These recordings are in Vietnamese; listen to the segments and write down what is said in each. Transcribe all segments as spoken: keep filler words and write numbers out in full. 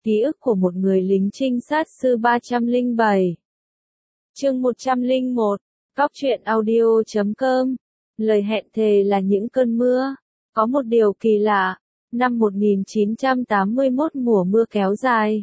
Ký ức của một người lính trinh sát sư ba trăm lẻ bảy. Chương một trăm lẻ một. Cóc truyện audio chấm com. Lời hẹn thề là những cơn mưa. Có một điều kỳ lạ, năm một nghìn chín trăm tám mươi mốt mùa mưa kéo dài.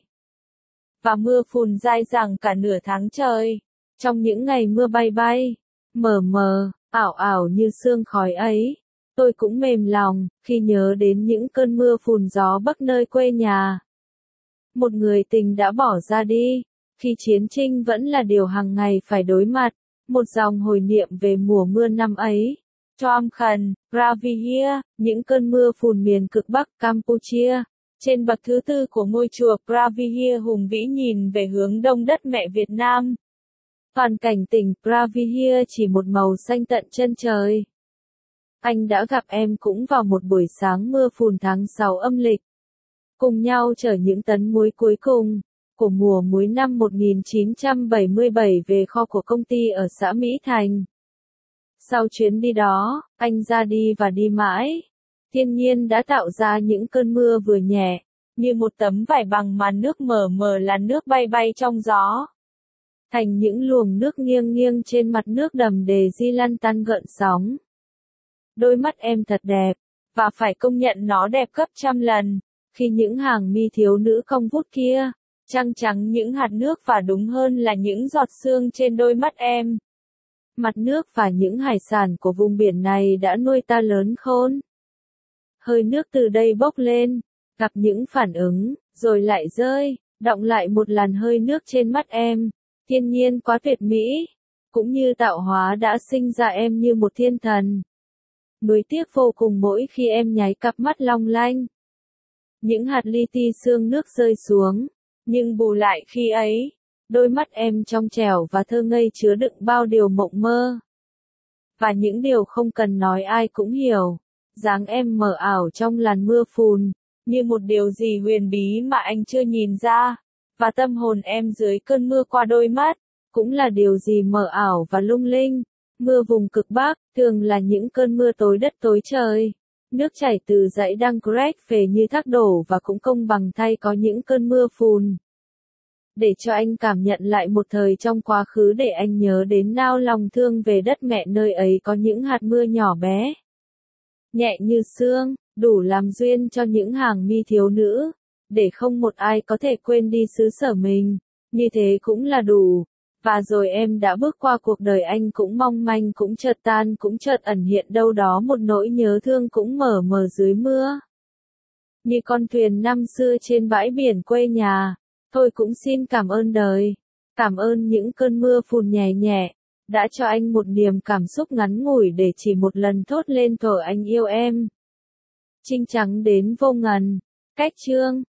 Và mưa phùn dai dẳng cả nửa tháng trời. Trong những ngày mưa bay bay, mờ mờ, ảo ảo như sương khói ấy, tôi cũng mềm lòng khi nhớ đến những cơn mưa phùn gió bấc nơi quê nhà. Một người tình đã bỏ ra đi, khi chiến tranh vẫn là điều hàng ngày phải đối mặt, một dòng hồi niệm về mùa mưa năm ấy. Tom Khan, Pravihia, những cơn mưa phùn miền cực Bắc Campuchia. Trên bậc thứ tư của ngôi chùa Pravihia hùng vĩ nhìn về hướng đông đất mẹ Việt Nam. Toàn cảnh tỉnh Pravihia chỉ một màu xanh tận chân trời. Anh đã gặp em cũng vào một buổi sáng mưa phùn tháng sáu âm lịch. Cùng nhau chở những tấn muối cuối cùng của mùa muối năm một nghìn chín trăm bảy mươi bảy về kho của công ty ở xã Mỹ Thành. Sau chuyến đi đó, anh ra đi và đi mãi. Thiên nhiên đã tạo ra những cơn mưa vừa nhẹ, như một tấm vải bằng màn nước mờ mờ làn nước bay bay trong gió. Thành những luồng nước nghiêng nghiêng trên mặt nước đầm đề di lăn tăn gợn sóng. Đôi mắt em thật đẹp, và phải công nhận nó đẹp gấp trăm lần, khi những hàng mi thiếu nữ cong vút kia, trăng trắng những hạt nước và đúng hơn là những giọt sương trên đôi mắt em. Mặt nước và những hải sản của vùng biển này đã nuôi ta lớn khôn. Hơi nước từ đây bốc lên, gặp những phản ứng, rồi lại rơi, đọng lại một làn hơi nước trên mắt em. Thiên nhiên quá tuyệt mỹ, cũng như tạo hóa đã sinh ra em như một thiên thần. Nuối tiếc vô cùng mỗi khi em nháy cặp mắt long lanh. Những hạt li ti sương nước rơi xuống, nhưng bù lại khi ấy, đôi mắt em trong trẻo và thơ ngây chứa đựng bao điều mộng mơ. Và những điều không cần nói ai cũng hiểu, dáng em mờ ảo trong làn mưa phùn, như một điều gì huyền bí mà anh chưa nhìn ra, và tâm hồn em dưới cơn mưa qua đôi mắt, cũng là điều gì mờ ảo và lung linh. Mưa vùng cực Bắc, thường là những cơn mưa tối đất tối trời. Nước chảy từ dãy Dankrek về như thác đổ và cũng công bằng thay có những cơn mưa phùn. Để cho anh cảm nhận lại một thời trong quá khứ để anh nhớ đến nao lòng thương về đất mẹ nơi ấy có những hạt mưa nhỏ bé. Nhẹ như sương, đủ làm duyên cho những hàng mi thiếu nữ, để không một ai có thể quên đi xứ sở mình, như thế cũng là đủ. Và rồi em đã bước qua cuộc đời anh cũng mong manh cũng chợt tan cũng chợt ẩn hiện đâu đó một nỗi nhớ thương cũng mờ mờ dưới mưa. Như con thuyền năm xưa trên bãi biển quê nhà, tôi cũng xin cảm ơn đời, cảm ơn những cơn mưa phùn nhẹ nhẹ, đã cho anh một niềm cảm xúc ngắn ngủi để chỉ một lần thốt lên thở anh yêu em. Trinh trắng đến vô ngần, cách chương.